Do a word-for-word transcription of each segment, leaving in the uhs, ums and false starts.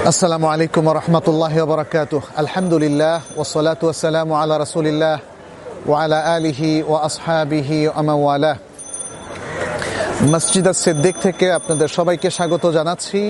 আসসালামু আলাইকুম ওয়া রাহমাতুল্লাহি ওয়া বারাকাতুহু। আলহামদুলিল্লাহ ওয়াসসালাতু ওয়াসসালামু আলা রাসূলিল্লাহ ওয়া আলা আলিহি ওয়া আসহাবিহি ওয়া মান ওয়ালাহ। মসজিদ আস-সিদ্দিক থেকে আপনাদের সবাইকে স্বাগত জানাচ্ছি।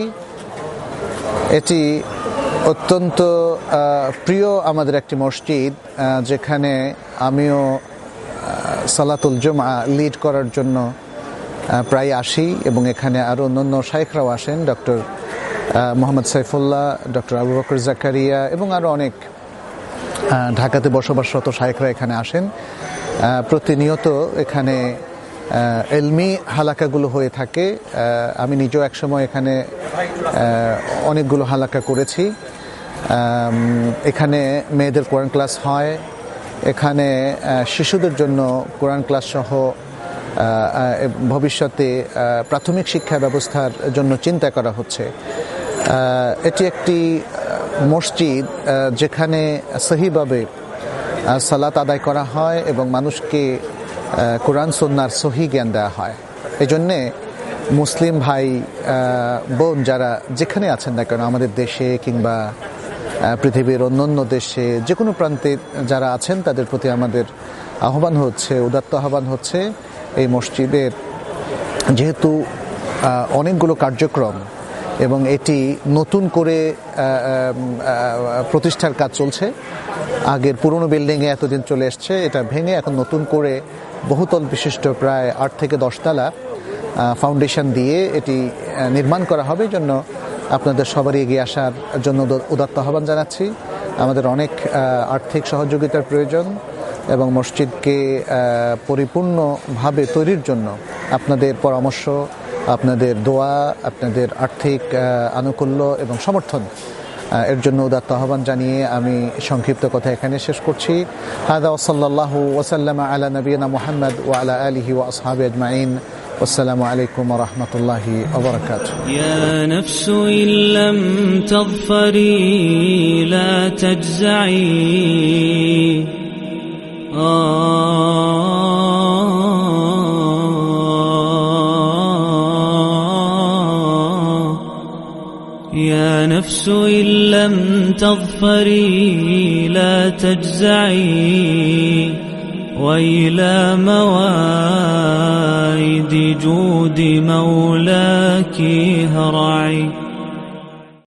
এটি অত্যন্ত প্রিয় আমাদের একটি মসজিদ, যেখানে আমিও সালাতুল জুমআ লিড করার জন্য প্রায় আসি এবং এখানে আরও অন্যান্য শাইখরাও আসেন, ডক্টর মোহাম্মদ সাইফুল্লাহ, ডক্টর আবু বকর জাকারিয়া এবং আরও অনেক ঢাকাতে বসবাসরত শাইখরা এখানে আসেন। প্রতিনিয়ত এখানে এলমি হালাকাগুলো হয়ে থাকে। আমি নিজেও একসময় এখানে অনেকগুলো হালাকা করেছি। এখানে মেয়েদের কোরআন ক্লাস হয়, এখানে শিশুদের জন্য কোরআন ক্লাস সহ ভবিষ্যতে প্রাথমিক শিক্ষা ব্যবস্থার জন্য চিন্তা করা হচ্ছে। এটি একটি মসজিদ যেখানে সহিভাবে সালাত আদায় করা হয় এবং মানুষকে কোরআন সুন্নাহর সহি জ্ঞান দেওয়া হয়। এই জন্যে মুসলিম ভাই বোন যারা যেখানে আছেন না কেন, আমাদের দেশে কিংবা পৃথিবীর অন্যান্য দেশে যে কোনো প্রান্তে যারা আছেন, তাদের প্রতি আমাদের আহ্বান হচ্ছে, উদাত্ত আহ্বান হচ্ছে, এই মসজিদের যেহেতু অনেকগুলো কার্যক্রম এবং এটি নতুন করে প্রতিষ্ঠার কাজ চলছে। আগের পুরনো বিল্ডিংয়ে এতদিন চলে এসছে, এটা ভেঙে এখন নতুন করে বহুতল বিশিষ্ট প্রায় আট থেকে দশতলা ফাউন্ডেশন দিয়ে এটি নির্মাণ করা হবে। এই জন্য আপনাদের সবারই এগিয়ে আসার জন্য উদাত্ত আহ্বান জানাচ্ছি। আমাদের অনেক আর্থিক সহযোগিতার প্রয়োজন এবং মসজিদকে পরিপূর্ণভাবে তৈরির জন্য আপনাদের পরামর্শ, আপনাদের দোয়া, আপনাদের আর্থিক আনুকূল্য এবং সমর্থন এর জন্য উদাত্ত আহ্বান জানিয়ে আমি সংক্ষিপ্ত কথা এখানে শেষ করছি। হাদা ওয়া সাল্লাল্লাহু ওয়া সাল্লামা আলা নবিয়িনা মুহাম্মদ ওয়া আলা আলিহি ওয়া আসহাবিহি আজমাইন। والسلام عليكم ورحمة الله وبركاته. يا نفس إن لم تظفري لا تجزعي. يا نفس إن لم تظفري لا تجزعي وإلى موائد جود مولاك هرعي.